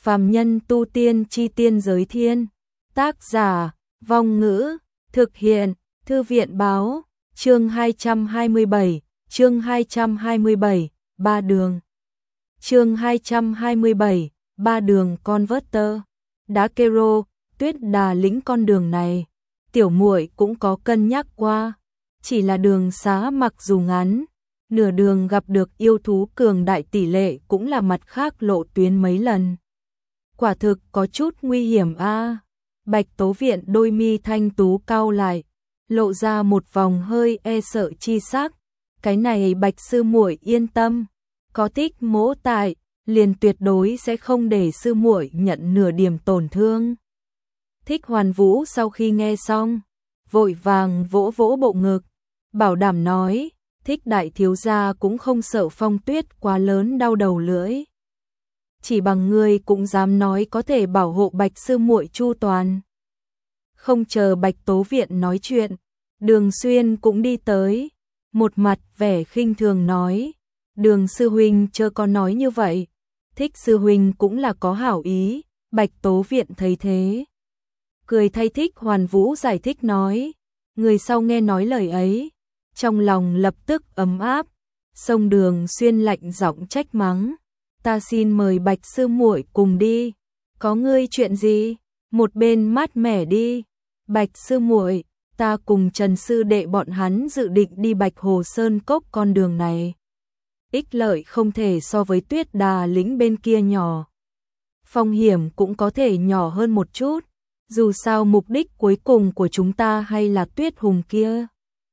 Phàm nhân tu tiên chi tiên giới thiên. Tác giả, Vong Ngữ, thực hiện, Thư viện báo, chương 227, ba đường. Chương 227, ba đường Converter. Đá Kero, Tuyết Đà lĩnh con đường này, tiểu muội cũng có cân nhắc qua, chỉ là đường xá mặc dù ngắn, nửa đường gặp được yêu thú cường đại tỷ lệ cũng là mặt khác lộ tuyến mấy lần. Quả thực có chút nguy hiểm a. Bạch Tố Viện đôi mi thanh tú cau lại, lộ ra một vòng hơi e sợ chi sắc. Cái này Bạch sư muội yên tâm, có Thích Mỗ tại, liền tuyệt đối sẽ không để sư muội nhận nửa điểm tổn thương. Thích Hoàn Vũ sau khi nghe xong, vội vàng vỗ vỗ bộ ngực, bảo đảm nói, Thích đại thiếu gia cũng không sợ phong tuyết quá lớn đau đầu lưỡi. Chỉ bằng ngươi cũng dám nói có thể bảo hộ Bạch sư muội chu toàn. Không chờ Bạch Tố Viện nói chuyện, Đường Xuyên cũng đi tới, một mặt vẻ khinh thường nói, Đường sư huynh chớ có nói như vậy, Thích sư huynh cũng là có hảo ý. Bạch Tố Viện thấy thế, cười thay Thích Hoàn Vũ giải thích nói, người sau nghe nói lời ấy, trong lòng lập tức ấm áp. Song Đường Xuyên lạnh giọng trách mắng, ta xin mời Bạch sư muội cùng đi, có ngươi chuyện gì, một bên mát mẻ đi. Bạch sư muội, ta cùng Trần sư đệ bọn hắn dự định đi Bạch Hồ Sơn Cốc, con đường này ích lợi không thể so với Tuyết Đà lĩnh bên kia nhỏ, phong hiểm cũng có thể nhỏ hơn một chút, dù sao mục đích cuối cùng của chúng ta hay là Tuyết Hùng kia.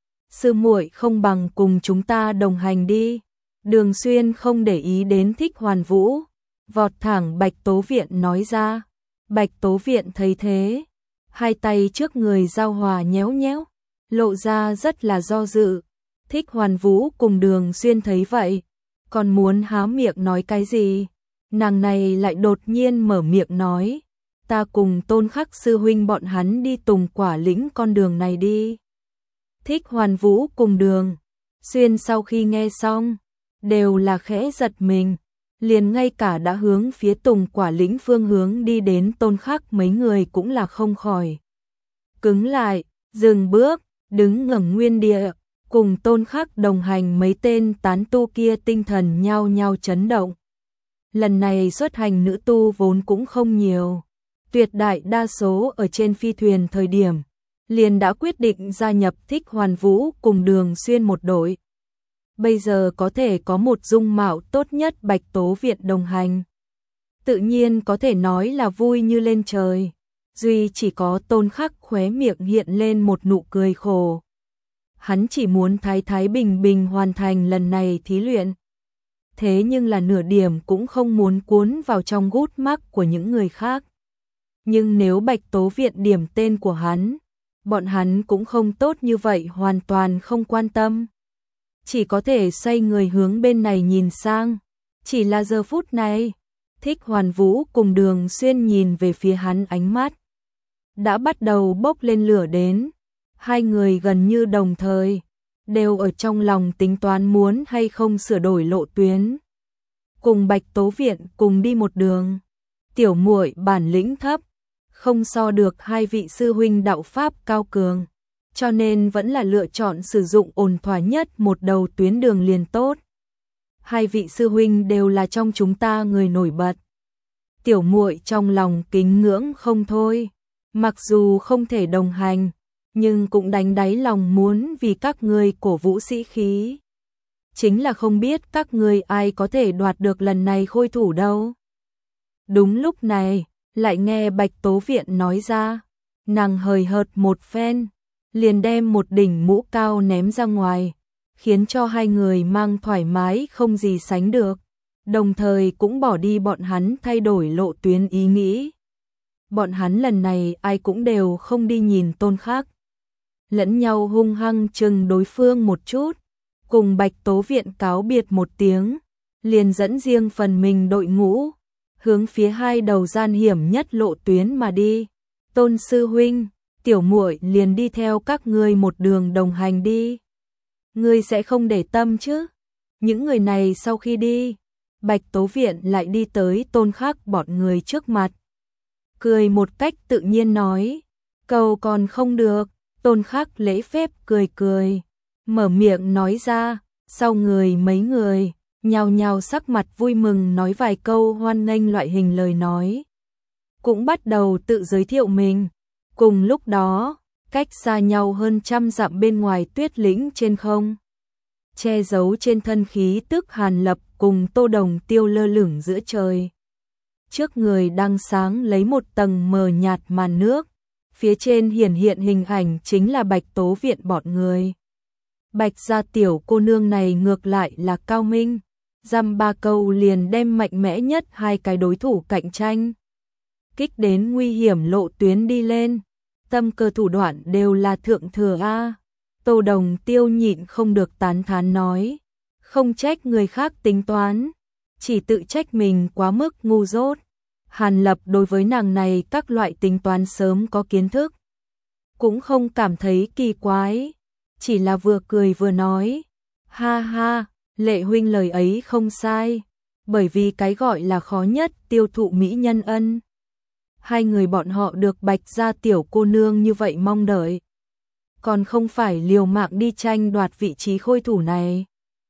Sư muội không bằng cùng chúng ta đồng hành đi. Đường Xuyên không để ý đến Thích Hoàn Vũ, vọt thẳng Bạch Tố Viện nói ra. Bạch Tố Viện thấy thế, hai tay trước người giao hòa nhéo nhéo, lộ ra rất là do dự. Thích Hoàn Vũ cùng Đường Xuyên thấy vậy, còn muốn há miệng nói cái gì, nàng này lại đột nhiên mở miệng nói, ta cùng Tôn Khắc sư huynh bọn hắn đi Tùng Quả lĩnh con đường này đi. Thích Hoàn Vũ cùng Đường Xuyên sau khi nghe xong, đều là khẽ giật mình, liền ngay cả đã hướng phía Tùng Quả lĩnh phương hướng đi đến Tôn Khắc mấy người cũng là không khỏi cứng lại, dừng bước, đứng ngẩng nguyên địa, cùng Tôn Khắc đồng hành mấy tên tán tu kia tinh thần nhao nhao chấn động. Lần này xuất hành nữ tu vốn cũng không nhiều, tuyệt đại đa số ở trên phi thuyền thời điểm, liền đã quyết định gia nhập Thích Hoàn Vũ cùng Đường Xuyên một đội. Bây giờ có thể có một dung mạo tốt nhất Bạch Tố Viện đồng hành, tự nhiên có thể nói là vui như lên trời. Duy chỉ có Tôn Khắc khóe miệng hiện lên một nụ cười khổ. Hắn chỉ muốn thái thái bình bình hoàn thành lần này thí luyện, thế nhưng là nửa điểm cũng không muốn cuốn vào trong gút mắc của những người khác. Nhưng nếu Bạch Tố Viện điểm tên của hắn, bọn hắn cũng không tốt như vậy, hoàn toàn không quan tâm, chỉ có thể xoay người hướng bên này nhìn sang. Chỉ là giờ phút này, Thích Hoàn Vũ cùng Đường Xuyên nhìn về phía hắn, ánh mắt đã bắt đầu bốc lên lửa đến. Hai người gần như đồng thời, đều ở trong lòng tính toán muốn hay không sửa đổi lộ tuyến, cùng Bạch Tố Viện cùng đi một đường. Tiểu muội bản lĩnh thấp, không so được hai vị sư huynh đạo pháp cao cường, cho nên vẫn là lựa chọn sử dụng ổn thỏa nhất một đầu tuyến đường liền tốt. Hai vị sư huynh đều là trong chúng ta người nổi bật, tiểu muội trong lòng kính ngưỡng không thôi, mặc dù không thể đồng hành, nhưng cũng đánh đáy lòng muốn vì các ngươi cổ vũ sĩ khí. Chính là không biết các ngươi ai có thể đoạt được lần này khôi thủ đâu. Đúng lúc này, lại nghe Bạch Tố Viện nói ra, nàng hời hợt một phen, liền đem một đỉnh mũ cao ném ra ngoài, khiến cho hai người mang thoải mái không gì sánh được, đồng thời cũng bỏ đi bọn hắn thay đổi lộ tuyến ý nghĩ. Bọn hắn lần này ai cũng đều không đi nhìn Tôn Khắc, lẫn nhau hung hăng chừng đối phương một chút, cùng Bạch Tố Viện cáo biệt một tiếng, liền dẫn riêng phần mình đội ngũ, hướng phía hai đầu gian hiểm nhất lộ tuyến mà đi. Tôn sư huynh, tiểu muội liền đi theo các ngươi một đường đồng hành đi. Ngươi sẽ không để tâm chứ? Những người này sau khi đi, Bạch Tố Viện lại đi tới Tôn Khắc bọn người trước mặt. Cười một cách tự nhiên nói, cầu còn không được. Tôn Khắc lễ phép cười cười, mở miệng nói ra, sau người mấy người, nhao nhao sắc mặt vui mừng nói vài câu hoan nghênh loại hình lời nói. Cũng bắt đầu tự giới thiệu mình. Cùng lúc đó, cách xa nhau hơn 100 dặm bên ngoài Tuyết Lĩnh trên không. Che giấu trên thân khí tức Hàn Lập cùng Tô Đồng Tiêu lơ lửng giữa trời. Trước người đang sáng lấy một tầng mờ nhạt màn nước. Phía trên hiển hiện hình ảnh chính là Bạch Tố Viện bọn người. Bạch gia tiểu cô nương này ngược lại là cao minh. Dăm ba câu liền đem mạnh mẽ nhất hai cái đối thủ cạnh tranh. Kích đến nguy hiểm lộ tuyến đi lên. Tâm cơ thủ đoạn đều là thượng thừa a. Tô Đồng Tiêu nhịn không được tán thán nói. Không trách người khác tính toán. Chỉ tự trách mình quá mức ngu dốt. Hàn Lập đối với nàng này các loại tính toán sớm có kiến thức. Cũng không cảm thấy kỳ quái. Chỉ là vừa cười vừa nói. Ha ha, Lệ huynh lời ấy không sai. Bởi vì cái gọi là khó nhất tiêu thụ mỹ nhân ân. Hai người bọn họ được Bạch gia tiểu cô nương như vậy mong đợi. Còn không phải liều mạng đi tranh đoạt vị trí khôi thủ này.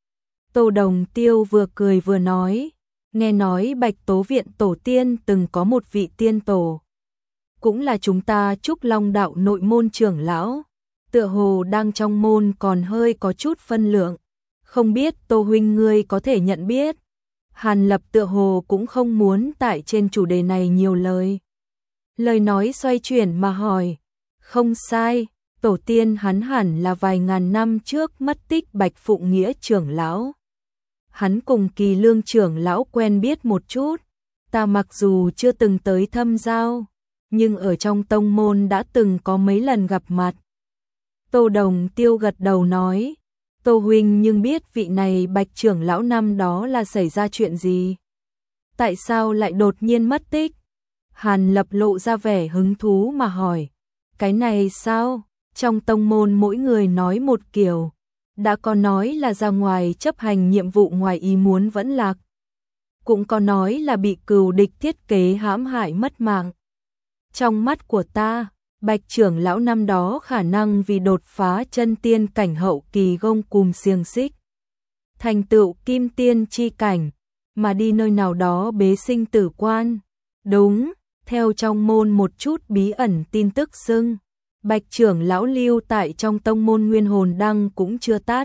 Tô Đồng Tiêu vừa cười vừa nói. Nghe nói Bạch Tố Viện tổ tiên từng có một vị tiên tổ. Cũng là chúng ta Trúc Long đạo nội môn trưởng lão. Tựa hồ đang trong môn còn hơi có chút phân lượng. Không biết Tô huynh ngươi có thể nhận biết. Hàn Lập tựa hồ cũng không muốn tại trên chủ đề này nhiều lời. Lời nói xoay chuyển mà hỏi. Không sai, tổ tiên hắn hẳn là vài ngàn năm trước mất tích Bạch Phụng Nghĩa trưởng lão. Hắn cùng Kỳ Lương trưởng lão quen biết một chút. Ta mặc dù chưa từng tới thâm giao, nhưng ở trong tông môn đã từng có mấy lần gặp mặt. Tô Đồng Tiêu gật đầu nói. Tô huynh nhưng biết vị này Bạch trưởng lão năm đó là xảy ra chuyện gì? Tại sao lại đột nhiên mất tích? Hàn Lập lộ ra vẻ hứng thú mà hỏi. Cái này sao? Trong tông môn mỗi người nói một kiểu. Đã có nói là ra ngoài chấp hành nhiệm vụ ngoài ý muốn vẫn lạc. Cũng có nói là bị cừu địch thiết kế hãm hại mất mạng. Trong mắt của ta, Bạch trưởng lão năm đó khả năng vì đột phá chân tiên cảnh hậu kỳ gông cùm xiềng xích. Thành tựu kim tiên chi cảnh, mà đi nơi nào đó bế sinh tử quan. Đúng, theo trong môn một chút bí ẩn tin tức xưng. Bạch trưởng lão lưu tại trong tông môn nguyên hồn đăng cũng chưa tát.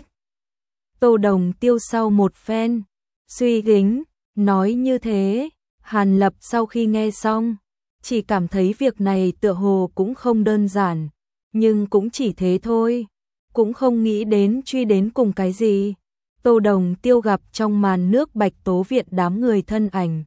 Tô Đồng Tiêu sau một phen suy gính, nói như thế. Hàn Lập sau khi nghe xong, chỉ cảm thấy việc này tựa hồ cũng không đơn giản, nhưng cũng chỉ thế thôi, cũng không nghĩ đến truy đến cùng cái gì. Tô Đồng Tiêu gặp trong màn nước Bạch Tố Viện đám người thân ảnh.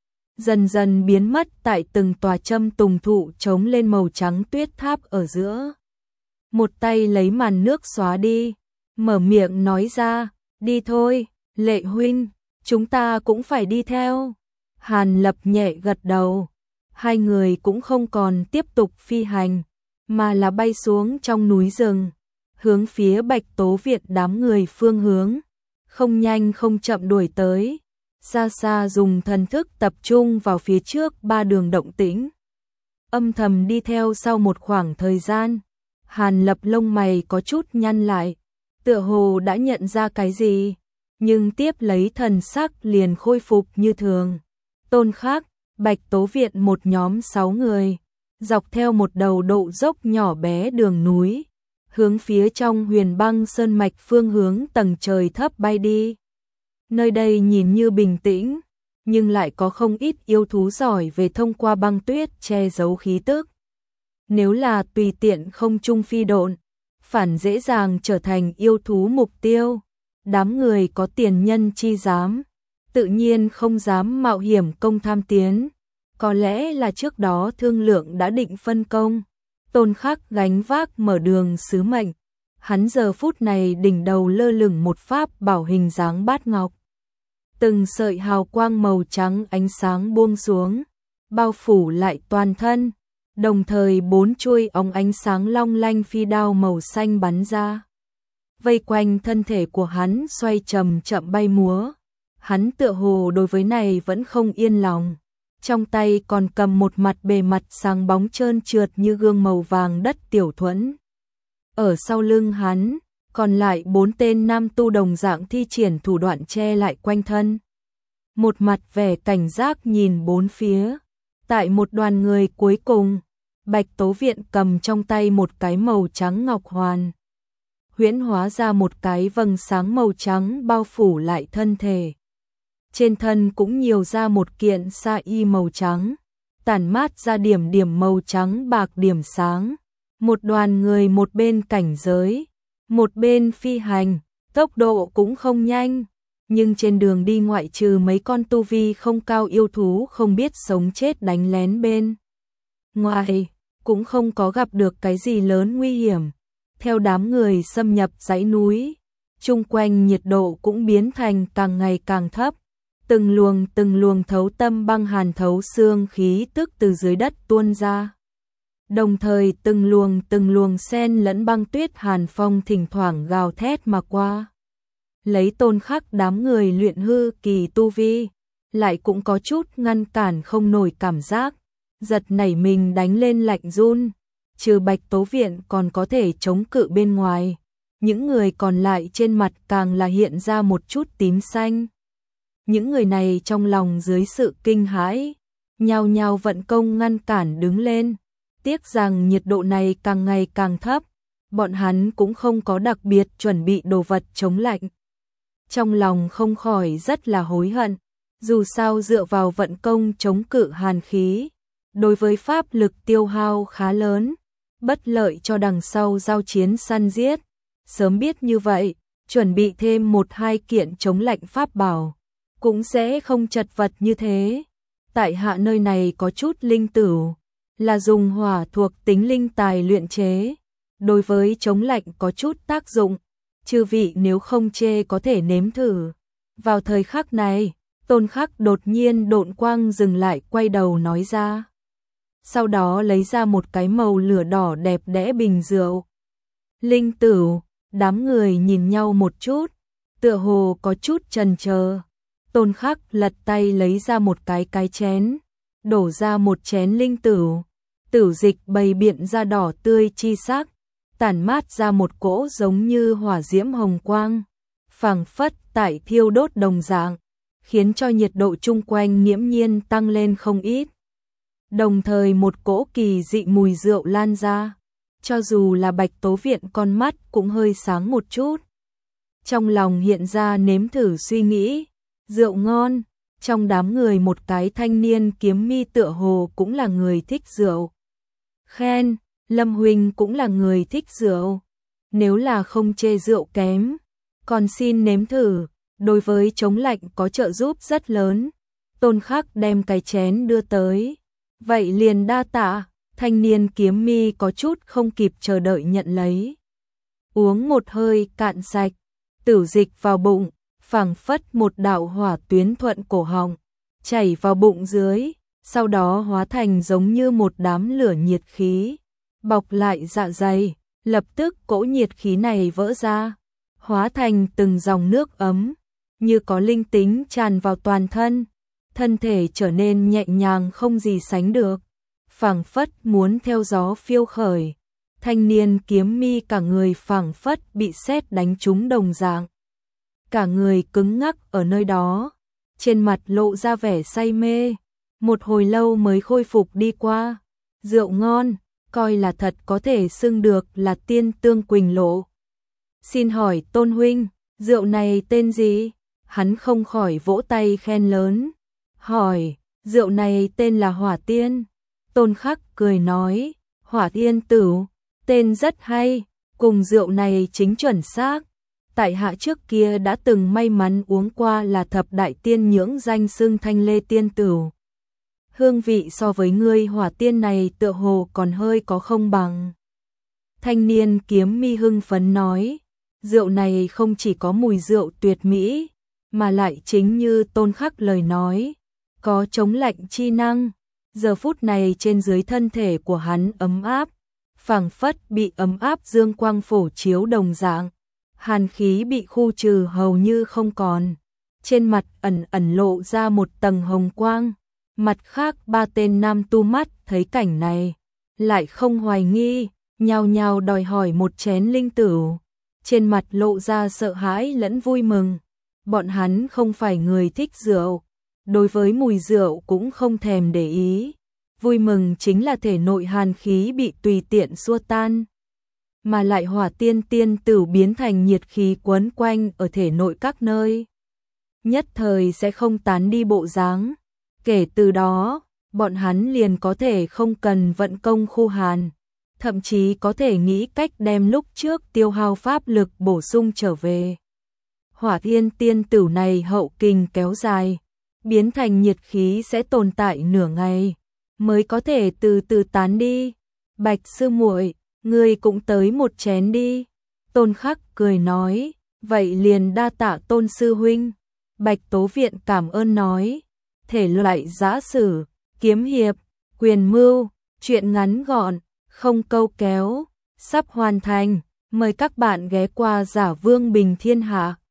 Dần dần biến mất tại từng tòa châm tùng thụ trống lên màu trắng tuyết tháp ở giữa. Một tay lấy màn nước xóa đi, mở miệng nói ra, đi thôi, Lệ huynh, chúng ta cũng phải đi theo. Hàn Lập nhẹ gật đầu, hai người cũng không còn tiếp tục phi hành, mà là bay xuống trong núi rừng, hướng phía Bạch Tố Viện đám người phương hướng, không nhanh không chậm đuổi tới. Xa xa dùng thần thức tập trung vào phía trước ba đường động tĩnh. Âm thầm đi theo sau một khoảng thời gian. Hàn Lập lông mày có chút nhăn lại. Tựa hồ đã nhận ra cái gì. Nhưng tiếp lấy thần sắc liền khôi phục như thường. Tôn Khắc, Bạch Tố Viện một nhóm 6 người. Dọc theo một đầu độ dốc nhỏ bé đường núi. Hướng phía trong Huyền Băng Sơn Mạch phương hướng tầng trời thấp bay đi. Nơi đây nhìn như bình tĩnh, nhưng lại có không ít yêu thú giỏi về thông qua băng tuyết che giấu khí tức. Nếu là tùy tiện không trung phi độn, phản dễ dàng trở thành yêu thú mục tiêu. Đám người có tiền nhân chi dám, tự nhiên không dám mạo hiểm công tham tiến. Có lẽ là trước đó thương lượng đã định phân công. Tôn Khắc gánh vác mở đường sứ mệnh. Hắn giờ phút này đỉnh đầu lơ lửng một pháp bảo hình dáng bát ngọc. Từng sợi hào quang màu trắng ánh sáng buông xuống, bao phủ lại toàn thân, đồng thời 4 chuôi óng ánh sáng long lanh phi đao màu xanh bắn ra. Vây quanh thân thể của hắn xoay chậm chậm bay múa, hắn tựa hồ đối với này vẫn không yên lòng. Trong tay còn cầm một mặt bề mặt sáng bóng trơn trượt như gương màu vàng đất tiểu thuẫn. Ở sau lưng hắn, còn lại 4 tên nam tu đồng dạng thi triển thủ đoạn che lại quanh thân. Một mặt vẻ cảnh giác nhìn bốn phía. Tại một đoàn người cuối cùng, Bạch Tố Viện cầm trong tay một cái màu trắng ngọc hoàn. Huyễn hóa ra một cái vầng sáng màu trắng bao phủ lại thân thể. Trên thân cũng nhiều ra một kiện sa y màu trắng, tản mát ra điểm điểm màu trắng bạc điểm sáng. Một đoàn người một bên cảnh giới, một bên phi hành, tốc độ cũng không nhanh. Nhưng trên đường đi ngoại trừ mấy con tu vi không cao yêu thú không biết sống chết đánh lén bên ngoài, cũng không có gặp được cái gì lớn nguy hiểm. Theo đám người xâm nhập dãy núi, chung quanh nhiệt độ cũng biến thành càng ngày càng thấp. Từng luồng thấu tâm băng hàn thấu xương khí tức từ dưới đất tuôn ra. Đồng thời từng luồng xen lẫn băng tuyết hàn phong thỉnh thoảng gào thét mà qua. Lấy Tôn Khắc đám người luyện hư kỳ tu vi, lại cũng có chút ngăn cản không nổi cảm giác, giật nảy mình đánh lên lạnh run. Trừ Bạch Tố Viện còn có thể chống cự bên ngoài, những người còn lại trên mặt càng là hiện ra một chút tím xanh. Những người này trong lòng dưới sự kinh hãi, nhao nhao vận công ngăn cản đứng lên. Tiếc rằng nhiệt độ này càng ngày càng thấp, bọn hắn cũng không có đặc biệt chuẩn bị đồ vật chống lạnh. Trong lòng không khỏi rất là hối hận, dù sao dựa vào vận công chống cự hàn khí, đối với pháp lực tiêu hao khá lớn, bất lợi cho đằng sau giao chiến săn giết. Sớm biết như vậy, chuẩn bị thêm 1-2 kiện chống lạnh pháp bảo, cũng sẽ không chật vật như thế. Tại hạ nơi này có chút linh tửu, là dùng hỏa thuộc tính linh tài luyện chế, đối với chống lạnh có chút tác dụng, chư vị nếu không chê có thể nếm thử. Vào thời khắc này, Tôn Khắc đột nhiên độn quang dừng lại quay đầu nói ra. Sau đó lấy ra một cái màu lửa đỏ đẹp đẽ bình rượu. Linh tửu, đám người nhìn nhau một chút, tựa hồ có chút chần chờ. Tôn Khắc lật tay lấy ra một cái chén, đổ ra một chén linh tửu. Tửu dịch bày biện ra đỏ tươi chi sắc, tản mát ra một cỗ giống như hỏa diễm hồng quang, phảng phất tại thiêu đốt đồng dạng, khiến cho nhiệt độ chung quanh nghiễm nhiên tăng lên không ít. Đồng thời một cỗ kỳ dị mùi rượu lan ra, cho dù là Bạch Tố Viện con mắt cũng hơi sáng một chút. Trong lòng hiện ra nếm thử suy nghĩ, rượu ngon. Trong đám người một cái thanh niên kiếm mi tựa hồ cũng là người thích rượu. Khen, Lâm huynh cũng là người thích rượu. Nếu là không chê rượu kém, còn xin nếm thử, đối với chống lạnh có trợ giúp rất lớn. Tôn Khắc đem cái chén đưa tới. Vậy liền đa tạ. Thanh niên kiếm mi có chút không kịp chờ đợi nhận lấy. Uống một hơi cạn sạch, tửu dịch vào bụng, phảng phất một đạo hỏa tuyến thuận cổ họng, chảy vào bụng dưới, sau đó hóa thành giống như một đám lửa nhiệt khí, bọc lại dạ dày, lập tức cỗ nhiệt khí này vỡ ra, hóa thành từng dòng nước ấm, như có linh tính tràn vào toàn thân, thân thể trở nên nhẹ nhàng không gì sánh được, phảng phất muốn theo gió phiêu khởi. Thanh niên kiếm mi cả người phảng phất bị sét đánh trúng đồng dạng, cả người cứng ngắc ở nơi đó, trên mặt lộ ra vẻ say mê, một hồi lâu mới khôi phục đi qua. Rượu ngon, coi là thật có thể xưng được là tiên tương quỳnh lộ. Xin hỏi Tôn huynh, rượu này tên gì? Hắn không khỏi vỗ tay khen lớn. Hỏi, rượu này tên là Hỏa Tiên. Tôn Khắc cười nói, Hỏa Tiên Tửu, tên rất hay, cùng rượu này chính chuẩn xác. Tại hạ trước kia đã từng may mắn uống qua là thập đại tiên nhưỡng danh xưng Thanh Lê Tiên Tửu. Hương vị so với ngươi Hỏa Tiên này tựa hồ còn hơi có không bằng. Thanh niên kiếm mi hưng phấn nói, rượu này không chỉ có mùi rượu tuyệt mỹ, mà lại chính như Tôn Khắc lời nói, có chống lạnh chi năng. Giờ phút này trên dưới thân thể của hắn ấm áp, phảng phất bị ấm áp dương quang phổ chiếu đồng dạng, hàn khí bị khu trừ hầu như không còn, trên mặt ẩn ẩn lộ ra một tầng hồng quang. Mặt khác ba tên nam tu mắt thấy cảnh này, lại không hoài nghi, nhao nhao đòi hỏi một chén linh tửu, trên mặt lộ ra sợ hãi lẫn vui mừng. Bọn hắn không phải người thích rượu, đối với mùi rượu cũng không thèm để ý, vui mừng chính là thể nội hàn khí bị tùy tiện xua tan, mà lại hỏa tiên tiên tửu biến thành nhiệt khí quấn quanh ở thể nội các nơi, nhất thời sẽ không tán đi bộ dáng. Kể từ đó, bọn hắn liền có thể không cần vận công khu hàn, thậm chí có thể nghĩ cách đem lúc trước tiêu hao pháp lực bổ sung trở về. Hỏa thiên tiên tửu này hậu kình kéo dài, biến thành nhiệt khí sẽ tồn tại nửa ngày, mới có thể từ từ tán đi. Bạch sư muội, ngươi cũng tới một chén đi. Tôn Khắc cười nói, vậy liền đa tạ Tôn sư huynh. Bạch Tố Viện cảm ơn nói, thể loại giã sử, kiếm hiệp, quyền mưu, truyện ngắn gọn, không câu kéo, sắp hoàn thành, mời các bạn ghé qua Giả Vương Bình Thiên Hạ.